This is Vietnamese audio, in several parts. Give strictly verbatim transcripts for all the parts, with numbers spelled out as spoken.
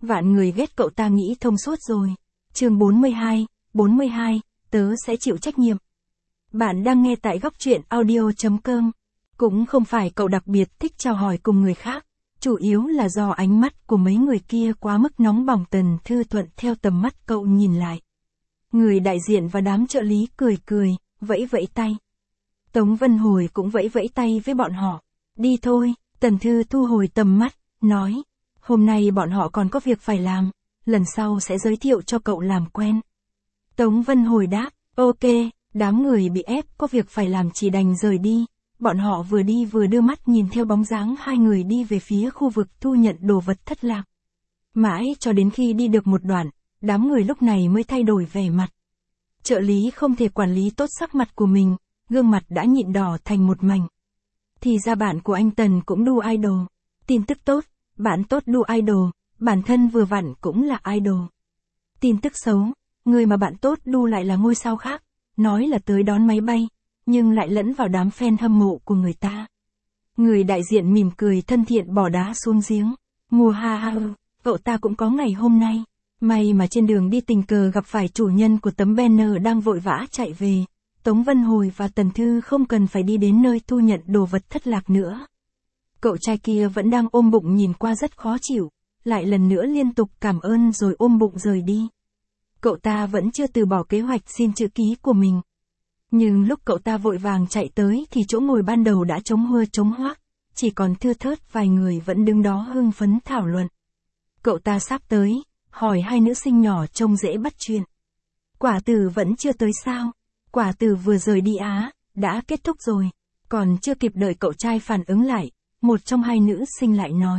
Vạn người ghét cậu ta nghĩ thông suốt rồi. Chương bốn mươi hai, bốn mươi hai, tớ sẽ chịu trách nhiệm. Bạn đang nghe tại góc truyện audio chấm com. Cũng không phải cậu đặc biệt thích chào hỏi cùng người khác, chủ yếu là do ánh mắt của mấy người kia quá mức nóng bỏng. Tần Thư thuận theo tầm mắt cậu nhìn lại. Người đại diện và đám trợ lý cười cười, vẫy vẫy tay. Tống Vân Hồi cũng vẫy vẫy tay với bọn họ. Đi thôi, Tần Thư thu hồi tầm mắt, nói. Hôm nay bọn họ còn có việc phải làm, lần sau sẽ giới thiệu cho cậu làm quen. Tống Vân Hồi đáp, ok, đám người bị ép có việc phải làm chỉ đành rời đi. Bọn họ vừa đi vừa đưa mắt nhìn theo bóng dáng hai người đi về phía khu vực thu nhận đồ vật thất lạc. Mãi cho đến khi đi được một đoạn, đám người lúc này mới thay đổi vẻ mặt. Trợ lý không thể quản lý tốt sắc mặt của mình, gương mặt đã nhịn đỏ thành một mảnh. Thì ra bạn của anh Tần cũng đu idol. Tin tức tốt, bạn tốt đu idol, bản thân vừa vặn cũng là idol. Tin tức xấu, người mà bạn tốt đu lại là ngôi sao khác, nói là tới đón máy bay, nhưng lại lẫn vào đám fan hâm mộ của người ta. Người đại diện mỉm cười thân thiện bỏ đá xuống giếng. Ngùa ha ha, cậu ta cũng có ngày hôm nay. May mà trên đường đi tình cờ gặp phải chủ nhân của tấm banner đang vội vã chạy về. Tống Vân Hồi và Tần Thư không cần phải đi đến nơi thu nhận đồ vật thất lạc nữa. Cậu trai kia vẫn đang ôm bụng nhìn qua rất khó chịu, lại lần nữa liên tục cảm ơn rồi ôm bụng rời đi. Cậu ta vẫn chưa từ bỏ kế hoạch xin chữ ký của mình. Nhưng lúc cậu ta vội vàng chạy tới thì chỗ ngồi ban đầu đã trống hua trống hoác, chỉ còn thưa thớt vài người vẫn đứng đó hưng phấn thảo luận. Cậu ta sắp tới, hỏi hai nữ sinh nhỏ trông dễ bắt chuyện. Quả Tử vẫn chưa tới sao? Quả Tử vừa rời đi á, đã kết thúc rồi. Còn chưa kịp đợi cậu trai phản ứng lại, một trong hai nữ sinh lại nói.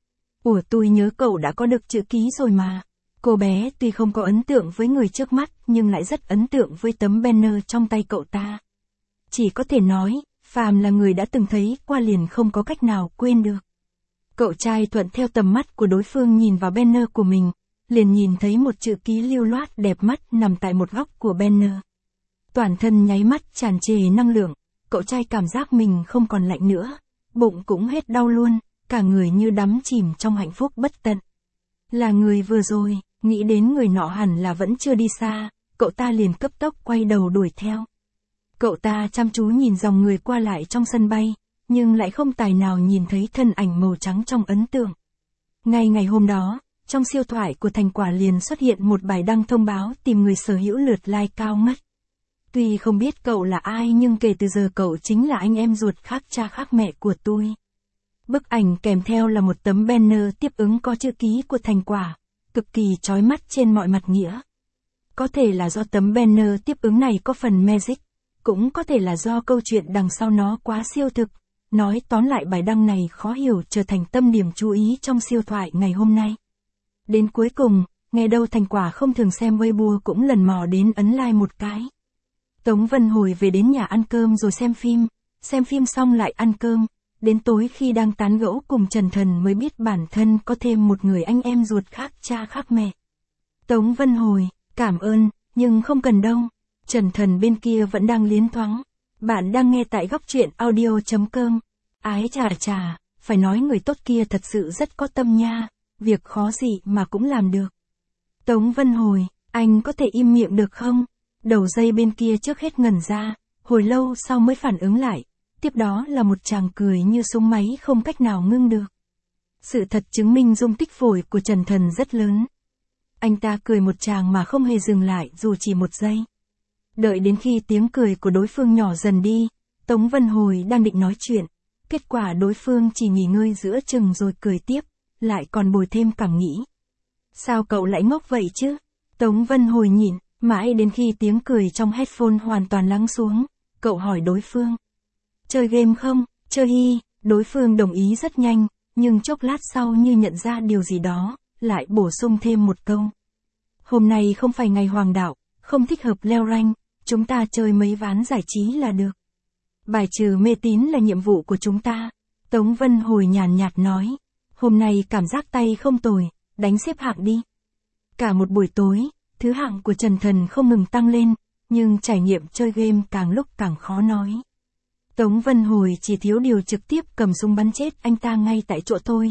Ủa tôi nhớ cậu đã có được chữ ký rồi mà. Cô bé tuy không có ấn tượng với người trước mắt nhưng lại rất ấn tượng với tấm banner trong tay cậu ta. Chỉ có thể nói, phàm là người đã từng thấy qua liền không có cách nào quên được. Cậu trai thuận theo tầm mắt của đối phương nhìn vào banner của mình, liền nhìn thấy một chữ ký lưu loát đẹp mắt nằm tại một góc của banner. Toàn thân nháy mắt tràn trề năng lượng, cậu trai cảm giác mình không còn lạnh nữa, bụng cũng hết đau luôn, cả người như đắm chìm trong hạnh phúc bất tận. Là người vừa rồi, nghĩ đến người nọ hẳn là vẫn chưa đi xa, cậu ta liền cấp tốc quay đầu đuổi theo. Cậu ta chăm chú nhìn dòng người qua lại trong sân bay, nhưng lại không tài nào nhìn thấy thân ảnh màu trắng trong ấn tượng. Ngay ngày hôm đó, trong siêu thoại của Thành Quả liền xuất hiện một bài đăng thông báo tìm người sở hữu lượt like cao ngất. Tuy không biết cậu là ai nhưng kể từ giờ cậu chính là anh em ruột khác cha khác mẹ của tôi. Bức ảnh kèm theo là một tấm banner tiếp ứng có chữ ký của Thành Quả, cực kỳ chói mắt trên mọi mặt nghĩa. Có thể là do tấm banner tiếp ứng này có phần magic, cũng có thể là do câu chuyện đằng sau nó quá siêu thực. Nói tóm lại bài đăng này khó hiểu trở thành tâm điểm chú ý trong siêu thoại ngày hôm nay. Đến cuối cùng, nghe đâu Thành Quả không thường xem Weibo cũng lần mò đến ấn like một cái. Tống Vân Hồi về đến nhà ăn cơm rồi xem phim, xem phim xong lại ăn cơm, đến tối khi đang tán gẫu cùng Trần Thần mới biết bản thân có thêm một người anh em ruột khác cha khác mẹ. Tống Vân Hồi, cảm ơn, nhưng không cần đâu. Trần Thần bên kia vẫn đang liến thoáng. Bạn đang nghe tại góc truyện audio chấm com. Ái chà chà, phải nói người tốt kia thật sự rất có tâm nha, việc khó gì mà cũng làm được. Tống Vân Hồi, anh có thể im miệng được không? Đầu dây bên kia trước hết ngẩn ra, hồi lâu sau mới phản ứng lại, tiếp đó là một tràng cười như súng máy không cách nào ngưng được. Sự thật chứng minh dung tích phổi của Trần Thần rất lớn. Anh ta cười một tràng mà không hề dừng lại dù chỉ một giây. Đợi đến khi tiếng cười của đối phương nhỏ dần đi, Tống Vân Hồi đang định nói chuyện, kết quả đối phương chỉ nghỉ ngơi giữa chừng rồi cười tiếp, lại còn bồi thêm cảm nghĩ. Sao cậu lại ngốc vậy chứ? Tống Vân Hồi nhịn, mãi đến khi tiếng cười trong headphone hoàn toàn lắng xuống, cậu hỏi đối phương. Chơi game không? Chơi hi, đối phương đồng ý rất nhanh, nhưng chốc lát sau như nhận ra điều gì đó, lại bổ sung thêm một câu. Hôm nay không phải ngày hoàng đạo, không thích hợp leo rank, chúng ta chơi mấy ván giải trí là được. Bài trừ mê tín là nhiệm vụ của chúng ta. Tống Vân Hồi nhàn nhạt nói. Hôm nay cảm giác tay không tồi, đánh xếp hạng đi. Cả một buổi tối, thứ hạng của Trần Thần không ngừng tăng lên, nhưng trải nghiệm chơi game càng lúc càng khó nói. Tống Vân Hồi chỉ thiếu điều trực tiếp cầm súng bắn chết anh ta ngay tại chỗ thôi.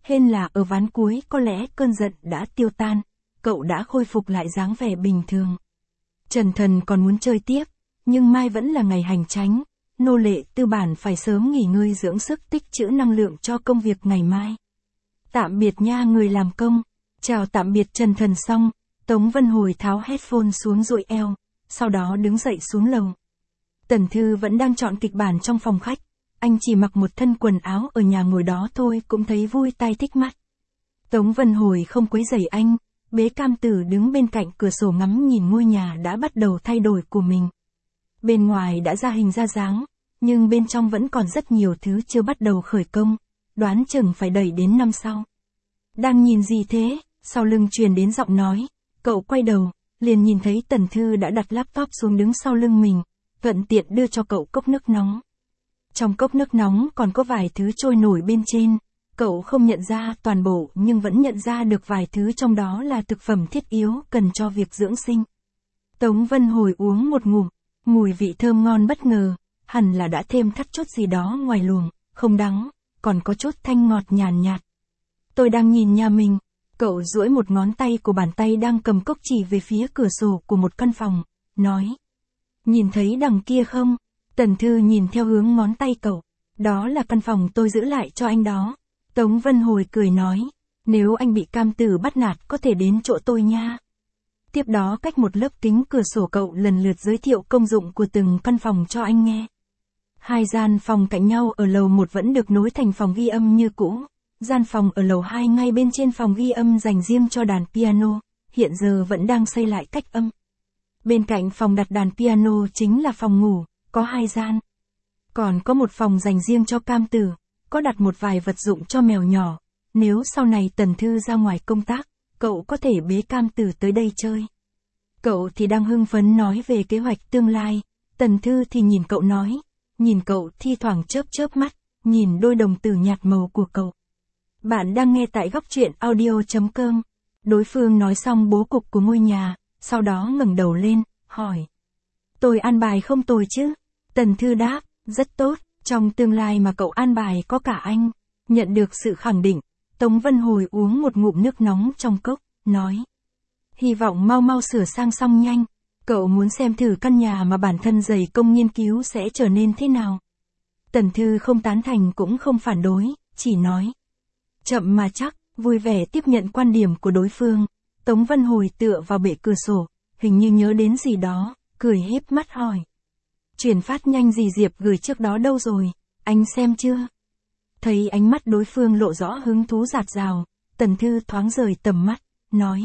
hên là ở ván cuối có lẽ cơn giận đã tiêu tan, cậu đã khôi phục lại dáng vẻ bình thường. Trần Thần còn muốn chơi tiếp, nhưng mai vẫn là ngày hành chánh, nô lệ tư bản phải sớm nghỉ ngơi dưỡng sức tích trữ năng lượng cho công việc ngày mai. Tạm biệt nha người làm công, chào tạm biệt Trần Thần xong, Tống Vân Hồi tháo headphone xuống duỗi eo, sau đó đứng dậy xuống lầu. Tần Thư vẫn đang chọn kịch bản trong phòng khách, anh chỉ mặc một thân quần áo ở nhà ngồi đó thôi cũng thấy vui tai thích mắt. Tống Vân Hồi không quấy rầy anh, bế Cam Tử đứng bên cạnh cửa sổ ngắm nhìn ngôi nhà đã bắt đầu thay đổi của mình. Bên ngoài đã ra hình ra dáng, nhưng bên trong vẫn còn rất nhiều thứ chưa bắt đầu khởi công, đoán chừng phải đẩy đến năm sau. Đang nhìn gì thế? Sau lưng truyền đến giọng nói, cậu quay đầu, liền nhìn thấy Tần Thư đã đặt laptop xuống đứng sau lưng mình, thuận tiện đưa cho cậu cốc nước nóng. Trong cốc nước nóng còn có vài thứ trôi nổi bên trên, cậu không nhận ra toàn bộ nhưng vẫn nhận ra được vài thứ trong đó là thực phẩm thiết yếu cần cho việc dưỡng sinh. Tống Vân Hồi uống một ngụm, mùi vị thơm ngon bất ngờ, hẳn là đã thêm thắt chút gì đó ngoài luồng, không đắng, còn có chút thanh ngọt nhàn nhạt. Tôi đang nhìn nhà mình, cậu duỗi một ngón tay của bàn tay đang cầm cốc chỉ về phía cửa sổ của một căn phòng, nói. Nhìn thấy đằng kia không? Tần Thư nhìn theo hướng ngón tay cậu, đó là căn phòng tôi giữ lại cho anh đó. Tống Vân Hồi cười nói, nếu anh bị Cam Tử bắt nạt có thể đến chỗ tôi nha. Tiếp đó cách một lớp kính cửa sổ cậu lần lượt giới thiệu công dụng của từng căn phòng cho anh nghe. Hai gian phòng cạnh nhau ở lầu một vẫn được nối thành phòng ghi âm như cũ, gian phòng ở lầu hai ngay bên trên phòng ghi âm dành riêng cho đàn piano, hiện giờ vẫn đang xây lại cách âm. Bên cạnh phòng đặt đàn piano chính là phòng ngủ, có hai gian. Còn có một phòng dành riêng cho Cam Tử, có đặt một vài vật dụng cho mèo nhỏ, nếu sau này Tần Thư ra ngoài công tác, cậu có thể bế Cam Tử tới đây chơi. Cậu thì đang hưng phấn nói về kế hoạch tương lai, Tần Thư thì nhìn cậu nói, nhìn cậu thi thoảng chớp chớp mắt, nhìn đôi đồng tử nhạt màu của cậu. Bạn đang nghe tại góc truyện audio chấm com. Đối phương nói xong bố cục của ngôi nhà, sau đó ngẩng đầu lên, hỏi. Tôi an bài không tồi chứ? Tần Thư đáp, rất tốt, trong tương lai mà cậu an bài có cả anh. Nhận được sự khẳng định, Tống Vân Hồi uống một ngụm nước nóng trong cốc, nói. Hy vọng mau mau sửa sang xong nhanh, cậu muốn xem thử căn nhà mà bản thân dày công nghiên cứu sẽ trở nên thế nào. Tần Thư không tán thành cũng không phản đối, chỉ nói. Chậm mà chắc, vui vẻ tiếp nhận quan điểm của đối phương. Tống Vân Hồi tựa vào bệ cửa sổ, hình như nhớ đến gì đó, cười híp mắt hỏi. Chuyển phát nhanh gì Diệp gửi trước đó đâu rồi, anh xem chưa? Thấy ánh mắt đối phương lộ rõ hứng thú rạt rào, Tần Thư thoáng rời tầm mắt, nói.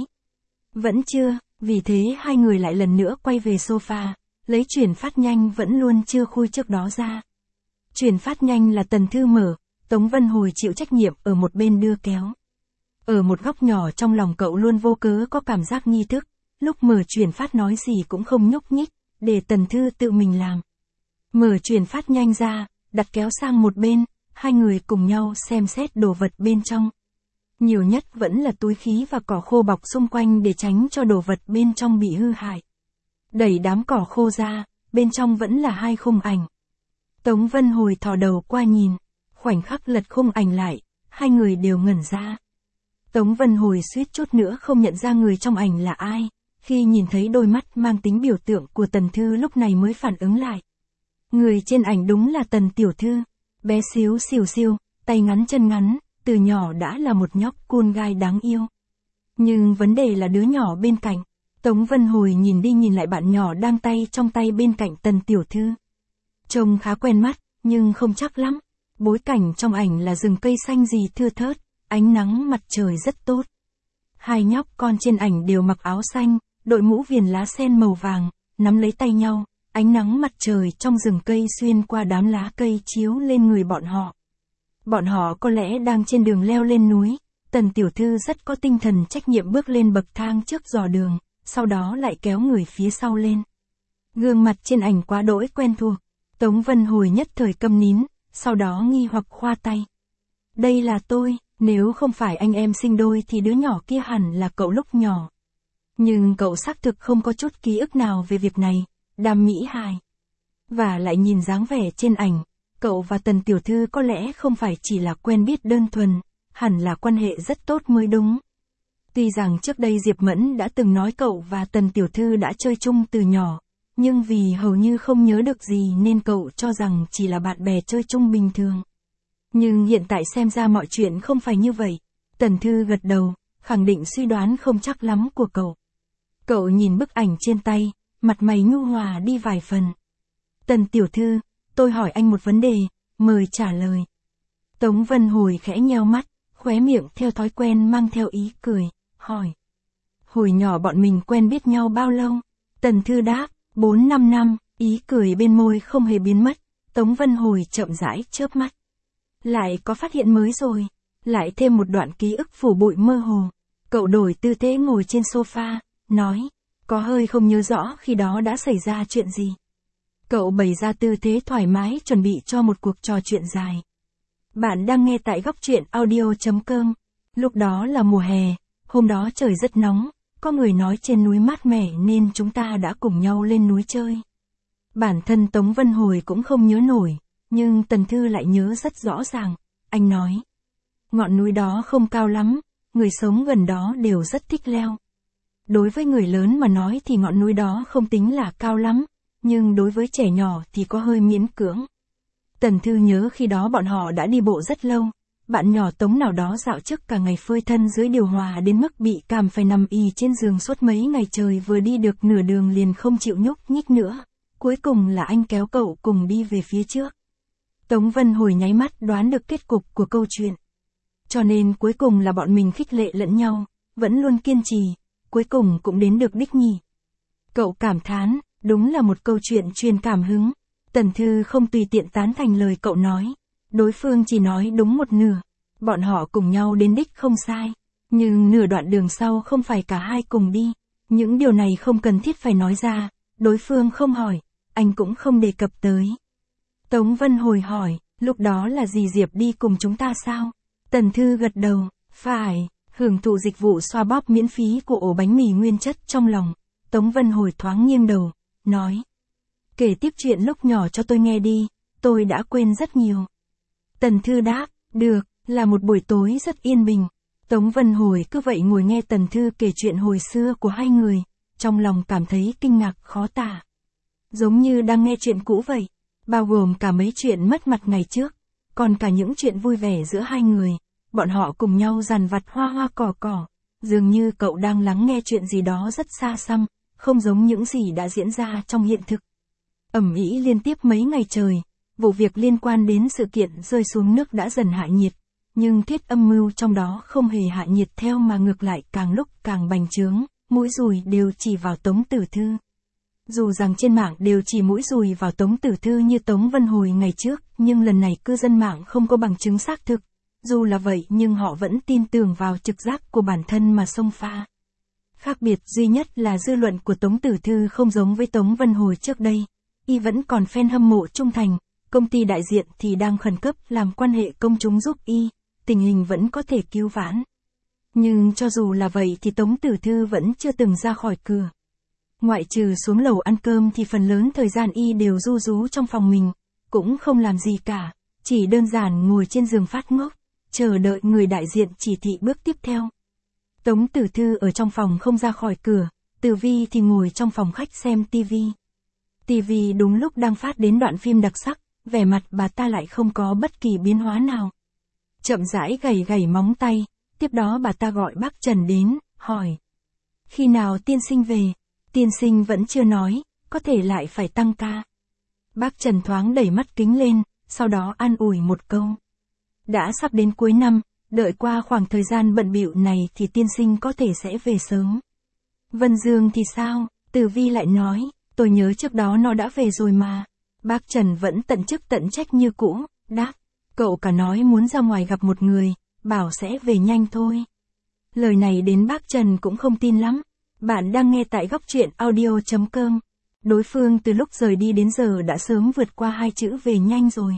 Vẫn chưa, vì thế hai người lại lần nữa quay về sofa, lấy chuyển phát nhanh vẫn luôn chưa khui trước đó ra. Chuyển phát nhanh là Tần Thư mở, Tống Vân Hồi chịu trách nhiệm ở một bên đưa kéo. Ở một góc nhỏ trong lòng cậu luôn vô cớ có cảm giác nghi thức, lúc mở chuyển phát nói gì cũng không nhúc nhích, để Tần Thư tự mình làm. Mở chuyển phát nhanh ra, đặt kéo sang một bên, hai người cùng nhau xem xét đồ vật bên trong. Nhiều nhất vẫn là túi khí và cỏ khô bọc xung quanh để tránh cho đồ vật bên trong bị hư hại. Đẩy đám cỏ khô ra, bên trong vẫn là hai khung ảnh. Tống Vân Hồi thò đầu qua nhìn, khoảnh khắc lật khung ảnh lại, hai người đều ngẩn ra. Tống Vân Hồi suýt chút nữa không nhận ra người trong ảnh là ai, khi nhìn thấy đôi mắt mang tính biểu tượng của Tần Thư lúc này mới phản ứng lại. Người trên ảnh đúng là Tần Tiểu Thư, bé xíu xìu xiu, tay ngắn chân ngắn, từ nhỏ đã là một nhóc cool gai đáng yêu. Nhưng vấn đề là đứa nhỏ bên cạnh. Tống Vân Hồi nhìn đi nhìn lại bạn nhỏ đang tay trong tay bên cạnh Tần Tiểu Thư. Trông khá quen mắt, nhưng không chắc lắm. Bối cảnh trong ảnh là rừng cây xanh gì thưa thớt, ánh nắng mặt trời rất tốt. Hai nhóc con trên ảnh đều mặc áo xanh, đội mũ viền lá sen màu vàng, nắm lấy tay nhau, ánh nắng mặt trời trong rừng cây xuyên qua đám lá cây chiếu lên người bọn họ. Bọn họ có lẽ đang trên đường leo lên núi, Tần Tiểu Thư rất có tinh thần trách nhiệm bước lên bậc thang trước dò đường, sau đó lại kéo người phía sau lên. Gương mặt trên ảnh quá đỗi quen thuộc, Tống Vân Hồi nhất thời câm nín, sau đó nghi hoặc khoa tay. Đây là tôi, nếu không phải anh em sinh đôi thì đứa nhỏ kia hẳn là cậu lúc nhỏ. Nhưng cậu xác thực không có chút ký ức nào về việc này, đam mỹ hài. Và lại nhìn dáng vẻ trên ảnh, cậu và Tần Tiểu Thư có lẽ không phải chỉ là quen biết đơn thuần, hẳn là quan hệ rất tốt mới đúng. Tuy rằng trước đây Diệp Mẫn đã từng nói cậu và Tần tiểu thư đã chơi chung từ nhỏ, nhưng vì hầu như không nhớ được gì nên cậu cho rằng chỉ là bạn bè chơi chung bình thường. Nhưng hiện tại xem ra mọi chuyện không phải như vậy. Tần Thư gật đầu, khẳng định suy đoán không chắc lắm của cậu. Cậu nhìn bức ảnh trên tay, mặt mày nhu hòa đi vài phần. Tần tiểu thư, tôi hỏi anh một vấn đề, mời trả lời. Tống Vân Hồi khẽ nheo mắt, khóe miệng theo thói quen mang theo ý cười, hỏi. Hồi nhỏ bọn mình quen biết nhau bao lâu? Tần Thư đáp, bốn năm năm, ý cười bên môi không hề biến mất. Tống Vân Hồi chậm rãi chớp mắt. Lại có phát hiện mới rồi, lại thêm một đoạn ký ức phủ bụi mơ hồ. Cậu đổi tư thế ngồi trên sofa, nói, có hơi không nhớ rõ khi đó đã xảy ra chuyện gì. Cậu bày ra tư thế thoải mái chuẩn bị cho một cuộc trò chuyện dài. Bạn đang nghe tại góc truyện audio chấm com. Lúc đó là mùa hè, hôm đó trời rất nóng, có người nói trên núi mát mẻ nên chúng ta đã cùng nhau lên núi chơi. Bản thân Tống Vân Hồi cũng không nhớ nổi, nhưng Tần Thư lại nhớ rất rõ ràng. Anh nói, ngọn núi đó không cao lắm, người sống gần đó đều rất thích leo. Đối với người lớn mà nói thì ngọn núi đó không tính là cao lắm, nhưng đối với trẻ nhỏ thì có hơi miễn cưỡng. Tần Thư nhớ khi đó bọn họ đã đi bộ rất lâu, bạn nhỏ Tống nào đó dạo trước cả ngày phơi thân dưới điều hòa đến mức bị cảm phải nằm ì trên giường suốt mấy ngày trời, vừa đi được nửa đường liền không chịu nhúc nhích nữa. Cuối cùng là anh kéo cậu cùng đi về phía trước. Tống Vân Hồi nháy mắt đoán được kết cục của câu chuyện. Cho nên cuối cùng là bọn mình khích lệ lẫn nhau, vẫn luôn kiên trì, cuối cùng cũng đến được đích nhỉ. Cậu cảm thán, đúng là một câu chuyện truyền cảm hứng. Tần Thư không tùy tiện tán thành lời cậu nói. Đối phương chỉ nói đúng một nửa. Bọn họ cùng nhau đến đích không sai. Nhưng nửa đoạn đường sau không phải cả hai cùng đi. Những điều này không cần thiết phải nói ra. Đối phương không hỏi, anh cũng không đề cập tới. Tống Vân Hồi hỏi, lúc đó là dì Diệp đi cùng chúng ta sao? Tần Thư gật đầu, phải, hưởng thụ dịch vụ xoa bóp miễn phí của ổ bánh mì nguyên chất trong lòng. Tống Vân Hồi thoáng nghiêng đầu, nói. Kể tiếp chuyện lúc nhỏ cho tôi nghe đi, tôi đã quên rất nhiều. Tần Thư đáp, được, là một buổi tối rất yên bình. Tống Vân Hồi cứ vậy ngồi nghe Tần Thư kể chuyện hồi xưa của hai người, trong lòng cảm thấy kinh ngạc khó tả. Giống như đang nghe chuyện cũ vậy, bao gồm cả mấy chuyện mất mặt ngày trước, còn cả những chuyện vui vẻ giữa hai người, bọn họ cùng nhau dằn vặt hoa hoa cỏ cỏ, dường như cậu đang lắng nghe chuyện gì đó rất xa xăm, không giống những gì đã diễn ra trong hiện thực. Ầm ĩ liên tiếp mấy ngày trời, vụ việc liên quan đến sự kiện rơi xuống nước đã dần hạ nhiệt, nhưng thuyết âm mưu trong đó không hề hạ nhiệt theo mà ngược lại càng lúc càng bành trướng, mũi dùi đều chỉ vào Tống Tử Thư. Dù rằng trên mạng đều chỉ mũi dùi vào Tống Tử Thư như Tống Vân Hồi ngày trước, nhưng lần này cư dân mạng không có bằng chứng xác thực. Dù là vậy nhưng họ vẫn tin tưởng vào trực giác của bản thân mà xông pha. Khác biệt duy nhất là dư luận của Tống Tử Thư không giống với Tống Vân Hồi trước đây. Y vẫn còn fan hâm mộ trung thành, công ty đại diện thì đang khẩn cấp làm quan hệ công chúng giúp Y, tình hình vẫn có thể cứu vãn. Nhưng cho dù là vậy thì Tống Tử Thư vẫn chưa từng ra khỏi cửa. Ngoại trừ xuống lầu ăn cơm thì phần lớn thời gian Y đều ru rú trong phòng mình, cũng không làm gì cả, chỉ đơn giản ngồi trên giường phát ngốc, chờ đợi người đại diện chỉ thị bước tiếp theo. Tống Tử Thư ở trong phòng không ra khỏi cửa, Tử Vi thì ngồi trong phòng khách xem tivi. Tivi đúng lúc đang phát đến đoạn phim đặc sắc, vẻ mặt bà ta lại không có bất kỳ biến hóa nào. Chậm rãi gảy gảy móng tay, tiếp đó bà ta gọi bác Trần đến, hỏi. Khi nào tiên sinh về? Tiên sinh vẫn chưa nói, có thể lại phải tăng ca. Bác Trần thoáng đẩy mắt kính lên, sau đó an ủi một câu. Đã sắp đến cuối năm, đợi qua khoảng thời gian bận bịu này thì tiên sinh có thể sẽ về sớm. Vân Dương thì sao? Tử Vi lại nói, tôi nhớ trước đó nó đã về rồi mà. Bác Trần vẫn tận chức tận trách như cũ, đáp. Cậu cả nói muốn ra ngoài gặp một người, bảo sẽ về nhanh thôi. Lời này đến bác Trần cũng không tin lắm. Bạn đang nghe tại góc truyện audio chấm com. Đối phương từ lúc rời đi đến giờ đã sớm vượt qua hai chữ về nhanh rồi.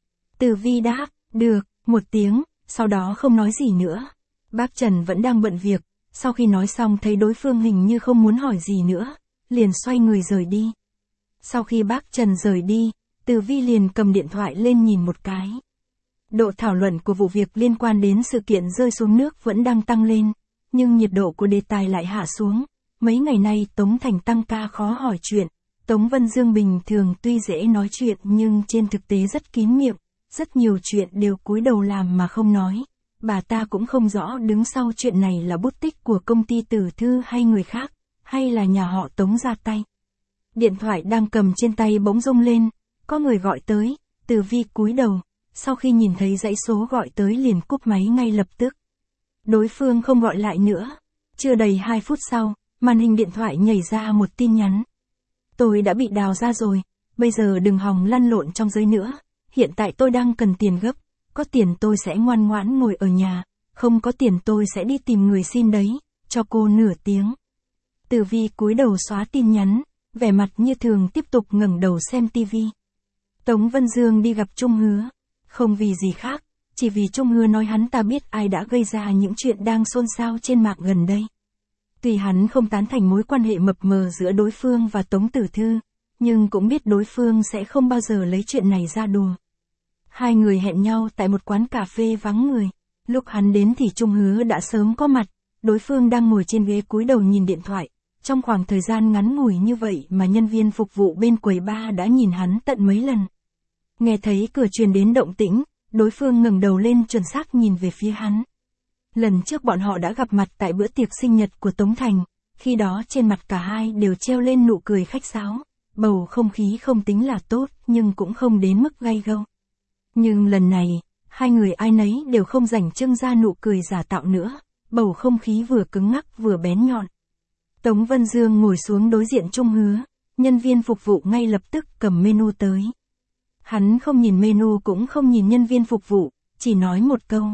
Tử Vi đáp, được, một tiếng, sau đó không nói gì nữa. Bác Trần vẫn đang bận việc, sau khi nói xong thấy đối phương hình như không muốn hỏi gì nữa, liền xoay người rời đi. Sau khi bác Trần rời đi, Tử Vi liền cầm điện thoại lên nhìn một cái. Độ thảo luận của vụ việc liên quan đến sự kiện rơi xuống nước vẫn đang tăng lên, nhưng nhiệt độ của đề tài lại hạ xuống. Mấy ngày nay Tống Thành tăng ca khó hỏi chuyện. Tống Vân Dương bình thường tuy dễ nói chuyện nhưng trên thực tế rất kín miệng, rất nhiều chuyện đều cúi đầu làm mà không nói. Bà ta cũng không rõ đứng sau chuyện này là bút tích của công ty Tử Thư hay người khác, hay là nhà họ Tống ra tay. Điện thoại đang cầm trên tay bỗng rung lên, có người gọi tới, Từ Vi cúi đầu, sau khi nhìn thấy dãy số gọi tới liền cúp máy ngay lập tức. Đối phương không gọi lại nữa. Chưa đầy hai phút sau, màn hình điện thoại nhảy ra một tin nhắn. Tôi đã bị đào ra rồi, bây giờ đừng hòng lăn lộn trong giới nữa, hiện tại tôi đang cần tiền gấp, có tiền tôi sẽ ngoan ngoãn ngồi ở nhà, không có tiền tôi sẽ đi tìm người xin đấy, cho cô nửa tiếng. Từ Vi cúi đầu xóa tin nhắn, vẻ mặt như thường tiếp tục ngẩng đầu xem tivi. Tống Vân Dương đi gặp Trung Hứa, không vì gì khác, chỉ vì Trung Hứa nói hắn ta biết ai đã gây ra những chuyện đang xôn xao trên mạng gần đây. Tuy hắn không tán thành mối quan hệ mập mờ giữa đối phương và Tống Tử Thư, nhưng cũng biết đối phương sẽ không bao giờ lấy chuyện này ra đùa. Hai người hẹn nhau tại một quán cà phê vắng người. Lúc hắn đến thì Trung Hứa đã sớm có mặt, đối phương đang ngồi trên ghế cúi đầu nhìn điện thoại. Trong khoảng thời gian ngắn ngủi như vậy mà nhân viên phục vụ bên quầy bar đã nhìn hắn tận mấy lần. Nghe thấy cửa truyền đến động tĩnh, đối phương ngẩng đầu lên chuẩn xác nhìn về phía hắn. Lần trước bọn họ đã gặp mặt tại bữa tiệc sinh nhật của Tống Thành, khi đó trên mặt cả hai đều treo lên nụ cười khách sáo, bầu không khí không tính là tốt nhưng cũng không đến mức gay gâu. Nhưng lần này, hai người ai nấy đều không rảnh trưng ra nụ cười giả tạo nữa, bầu không khí vừa cứng ngắc vừa bén nhọn. Tống Vân Dương ngồi xuống đối diện Trung Hứa, nhân viên phục vụ ngay lập tức cầm menu tới. Hắn không nhìn menu cũng không nhìn nhân viên phục vụ, chỉ nói một câu.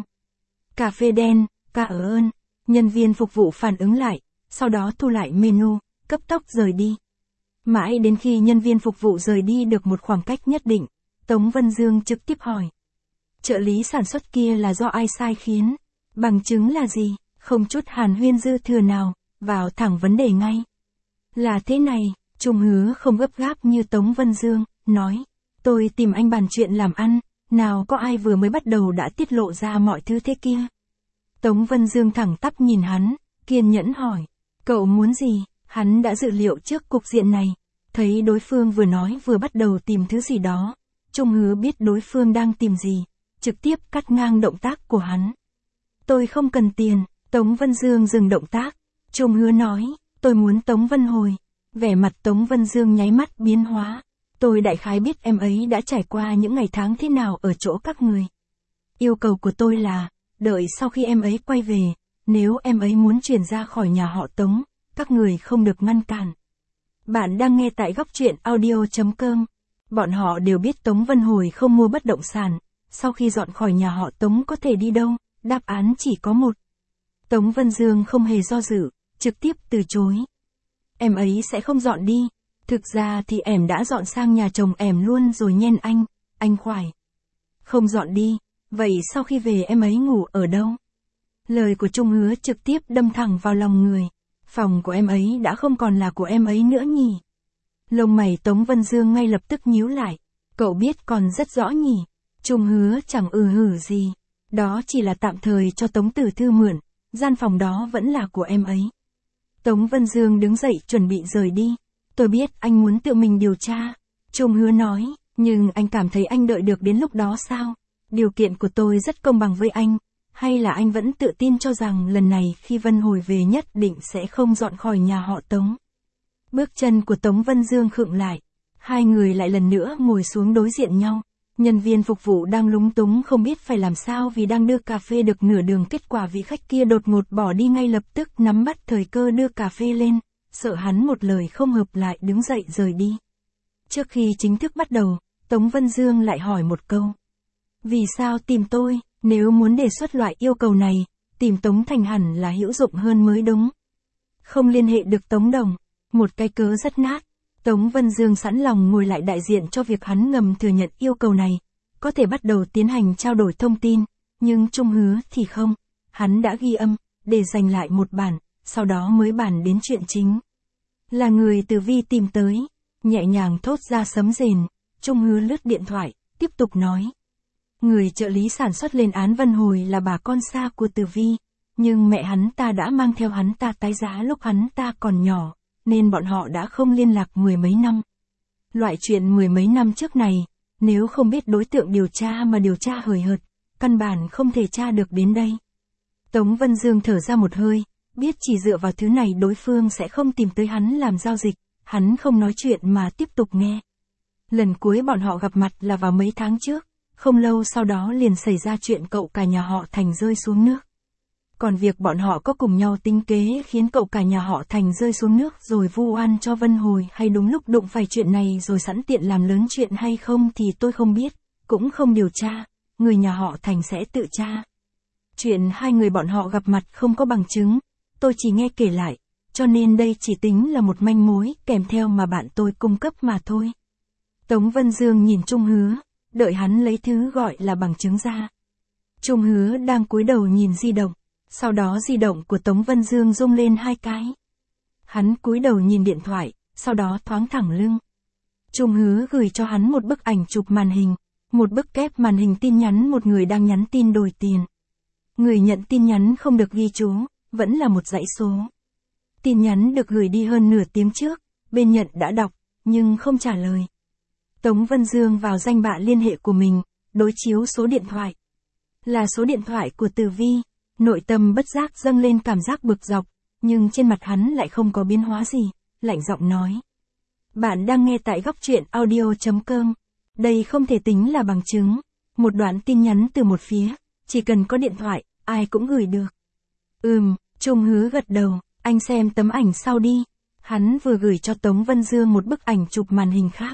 Cà phê đen, ca ơn. Nhân viên phục vụ phản ứng lại, sau đó thu lại menu, cấp tốc rời đi. Mãi đến khi nhân viên phục vụ rời đi được một khoảng cách nhất định, Tống Vân Dương trực tiếp hỏi. Trợ lý sản xuất kia là do ai sai khiến? Bằng chứng là gì? Không chút hàn huyên dư thừa nào, vào thẳng vấn đề ngay. Là thế này, Trung Hứa không gấp gáp như Tống Vân Dương, nói. Tôi tìm anh bàn chuyện làm ăn, nào có ai vừa mới bắt đầu đã tiết lộ ra mọi thứ thế kia. Tống Vân Dương thẳng tắp nhìn hắn, kiên nhẫn hỏi. Cậu muốn gì? Hắn đã dự liệu trước cục diện này. Thấy đối phương vừa nói vừa bắt đầu tìm thứ gì đó. Trung Hứa biết đối phương đang tìm gì, trực tiếp cắt ngang động tác của hắn. Tôi không cần tiền. Tống Vân Dương dừng động tác. Trung Hứa nói, tôi muốn Tống Vân hồi. Vẻ mặt Tống Vân Dương nháy mắt biến hóa. Tôi đại khái biết em ấy đã trải qua những ngày tháng thế nào ở chỗ các người. Yêu cầu của tôi là, đợi sau khi em ấy quay về, nếu em ấy muốn chuyển ra khỏi nhà họ Tống, các người không được ngăn cản. Bạn đang nghe tại góc truyện audio chấm com. Bọn họ đều biết Tống Vân Hồi không mua bất động sản, sau khi dọn khỏi nhà họ Tống có thể đi đâu, đáp án chỉ có một. Tống Vân Dương không hề do dự, trực tiếp từ chối. Em ấy sẽ không dọn đi. Thực ra thì em đã dọn sang nhà chồng em luôn rồi nhen anh, anh khoải. Không dọn đi, vậy sau khi về em ấy ngủ ở đâu? Lời của Trung Hứa trực tiếp đâm thẳng vào lòng người. Phòng của em ấy đã không còn là của em ấy nữa nhỉ? Lông mày Tống Vân Dương ngay lập tức nhíu lại. Cậu biết còn rất rõ nhỉ? Trung Hứa chẳng ừ hử gì. Đó chỉ là tạm thời cho Tống Tử Thư mượn, gian phòng đó vẫn là của em ấy. Tống Vân Dương đứng dậy chuẩn bị rời đi. Tôi biết anh muốn tự mình điều tra. Trung Hứa nói, nhưng anh cảm thấy anh đợi được đến lúc đó sao? Điều kiện của tôi rất công bằng với anh. Hay là anh vẫn tự tin cho rằng lần này khi Vân Hồi về nhất định sẽ không dọn khỏi nhà họ Tống? Bước chân của Tống Vân Dương khựng lại. Hai người lại lần nữa ngồi xuống đối diện nhau. Nhân viên phục vụ đang lúng túng không biết phải làm sao vì đang đưa cà phê được nửa đường, kết quả vị khách kia đột ngột bỏ đi ngay lập tức nắm bắt thời cơ đưa cà phê lên. Sợ hắn một lời không hợp lại đứng dậy rời đi. Trước khi chính thức bắt đầu, Tống Vân Dương lại hỏi một câu. Vì sao tìm tôi? Nếu muốn đề xuất loại yêu cầu này, tìm Tống Thành hẳn là hữu dụng hơn mới đúng. Không liên hệ được Tống Đồng, một cái cớ rất nát. Tống Vân Dương sẵn lòng ngồi lại đại diện cho việc hắn ngầm thừa nhận yêu cầu này, có thể bắt đầu tiến hành trao đổi thông tin, nhưng Trung Hứa thì không. Hắn đã ghi âm, để dành lại một bản, sau đó mới bàn đến chuyện chính. Là người Từ Vi tìm tới, nhẹ nhàng thốt ra sấm rền, Trung Hứa lướt điện thoại, tiếp tục nói. Người trợ lý sản xuất lên án Vân Hồi là bà con xa của Tử Vi, nhưng mẹ hắn ta đã mang theo hắn ta tái giá lúc hắn ta còn nhỏ, nên bọn họ đã không liên lạc mười mấy năm. Loại chuyện mười mấy năm trước này, nếu không biết đối tượng điều tra mà điều tra hời hợt, căn bản không thể tra được đến đây. Tống Vân Dương thở ra một hơi, biết chỉ dựa vào thứ này đối phương sẽ không tìm tới hắn làm giao dịch, hắn không nói chuyện mà tiếp tục nghe. Lần cuối bọn họ gặp mặt là vào mấy tháng trước, không lâu sau đó liền xảy ra chuyện cậu cả nhà họ Thành rơi xuống nước. Còn việc bọn họ có cùng nhau tính kế khiến cậu cả nhà họ Thành rơi xuống nước rồi vu oan cho Vân Hồi hay đúng lúc đụng phải chuyện này rồi sẵn tiện làm lớn chuyện hay không thì tôi không biết, cũng không điều tra, người nhà họ Thành sẽ tự tra. Chuyện hai người bọn họ gặp mặt không có bằng chứng, tôi chỉ nghe kể lại, cho nên đây chỉ tính là một manh mối kèm theo mà bạn tôi cung cấp mà thôi. Tống Vân Dương nhìn Trung Hứa, đợi hắn lấy thứ gọi là bằng chứng ra. Trung Hứa đang cúi đầu nhìn di động, sau đó di động của Tống Vân Dương rung lên hai cái. Hắn cúi đầu nhìn điện thoại, sau đó thoáng thẳng lưng. Trung Hứa gửi cho hắn một bức ảnh chụp màn hình, một bức kép màn hình tin nhắn một người đang nhắn tin đòi tiền. Người nhận tin nhắn không được ghi chú, vẫn là một dãy số. Tin nhắn được gửi đi hơn nửa tiếng trước, bên nhận đã đọc, nhưng không trả lời. Tống Vân Dương vào danh bạ liên hệ của mình, đối chiếu số điện thoại. Là số điện thoại của Tử Vi, nội tâm bất giác dâng lên cảm giác bực dọc, nhưng trên mặt hắn lại không có biến hóa gì, lạnh giọng nói. Bạn đang nghe tại góc truyện audio chấm com. Đây không thể tính là bằng chứng. Một đoạn tin nhắn từ một phía, chỉ cần có điện thoại, ai cũng gửi được. Ừm, Trung Hứa gật đầu, anh xem tấm ảnh sau đi. Hắn vừa gửi cho Tống Vân Dương một bức ảnh chụp màn hình khác.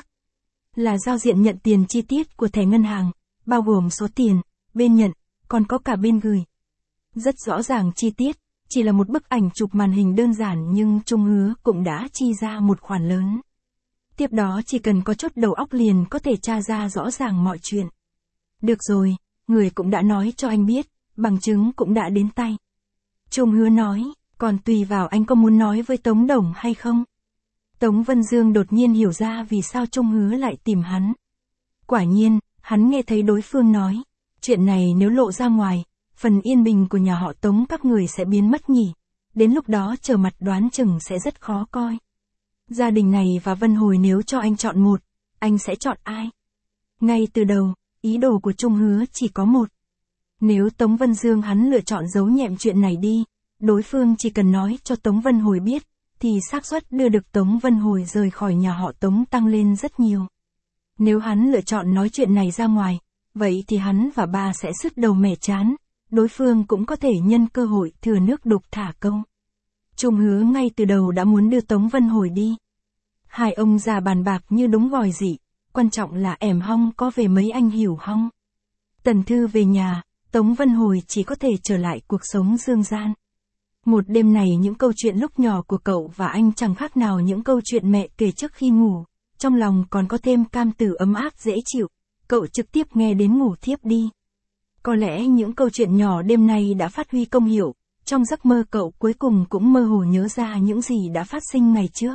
Là giao diện nhận tiền chi tiết của thẻ ngân hàng, bao gồm số tiền, bên nhận, còn có cả bên gửi. Rất rõ ràng chi tiết, chỉ là một bức ảnh chụp màn hình đơn giản nhưng Trung Hứa cũng đã chi ra một khoản lớn. Tiếp đó chỉ cần có chút đầu óc liền có thể tra ra rõ ràng mọi chuyện. Được rồi, người cũng đã nói cho anh biết, bằng chứng cũng đã đến tay. Trung Hứa nói, còn tùy vào anh có muốn nói với Tống Đồng hay không. Tống Vân Dương đột nhiên hiểu ra vì sao Trung Hứa lại tìm hắn. Quả nhiên, hắn nghe thấy đối phương nói, chuyện này nếu lộ ra ngoài, phần yên bình của nhà họ Tống các người sẽ biến mất nhỉ, đến lúc đó trở mặt đoán chừng sẽ rất khó coi. Gia đình này và Vân Hồi nếu cho anh chọn một, anh sẽ chọn ai? Ngay từ đầu, ý đồ của Trung Hứa chỉ có một. Nếu Tống Vân Dương hắn lựa chọn giấu nhẹm chuyện này đi, đối phương chỉ cần nói cho Tống Vân Hồi biết, thì xác suất đưa được Tống Vân Hồi rời khỏi nhà họ Tống tăng lên rất nhiều. Nếu hắn lựa chọn nói chuyện này ra ngoài, vậy thì hắn và ba sẽ sứt đầu mẻ chán, đối phương cũng có thể nhân cơ hội thừa nước đục thả câu. Trung Hứa ngay từ đầu đã muốn đưa Tống Vân Hồi đi. Hai ông già bàn bạc như đúng vòi dị, quan trọng là ẻm hong có về mấy anh hiểu hong. Tần Thư về nhà, Tống Vân Hồi chỉ có thể trở lại cuộc sống dương gian. Một đêm này những câu chuyện lúc nhỏ của cậu và anh chẳng khác nào những câu chuyện mẹ kể trước khi ngủ, trong lòng còn có thêm cam từ ấm áp dễ chịu, cậu trực tiếp nghe đến ngủ thiếp đi. Có lẽ những câu chuyện nhỏ đêm nay đã phát huy công hiệu, trong giấc mơ cậu cuối cùng cũng mơ hồ nhớ ra những gì đã phát sinh ngày trước.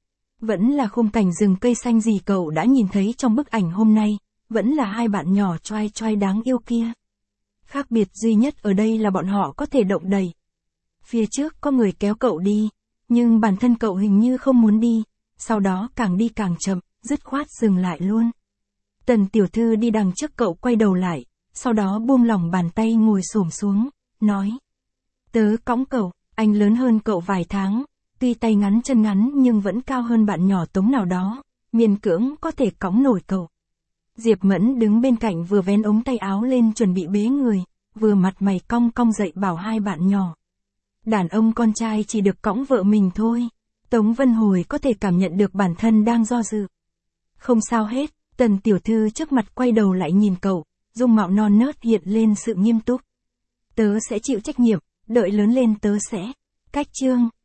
Vẫn là khung cảnh rừng cây xanh gì cậu đã nhìn thấy trong bức ảnh hôm nay, vẫn là hai bạn nhỏ choai choai đáng yêu kia. Khác biệt duy nhất ở đây là bọn họ có thể động đậy. Phía trước có người kéo cậu đi, nhưng bản thân cậu hình như không muốn đi, sau đó càng đi càng chậm, dứt khoát dừng lại luôn. Tần tiểu thư đi đằng trước cậu quay đầu lại, sau đó buông lỏng bàn tay ngồi xổm xuống, nói. Tớ cõng cậu, anh lớn hơn cậu vài tháng, tuy tay ngắn chân ngắn nhưng vẫn cao hơn bạn nhỏ Tống nào đó, miễn cưỡng có thể cõng nổi cậu. Diệp Mẫn đứng bên cạnh vừa vén ống tay áo lên chuẩn bị bế người, vừa mặt mày cong cong dậy bảo hai bạn nhỏ. Đàn ông con trai chỉ được cõng vợ mình thôi. Tống Vân Hồi có thể cảm nhận được bản thân đang do dự. Không sao hết, Tần tiểu thư trước mặt quay đầu lại nhìn cậu, dung mạo non nớt hiện lên sự nghiêm túc. Tớ sẽ chịu trách nhiệm, đợi lớn lên tớ sẽ. Cách chương.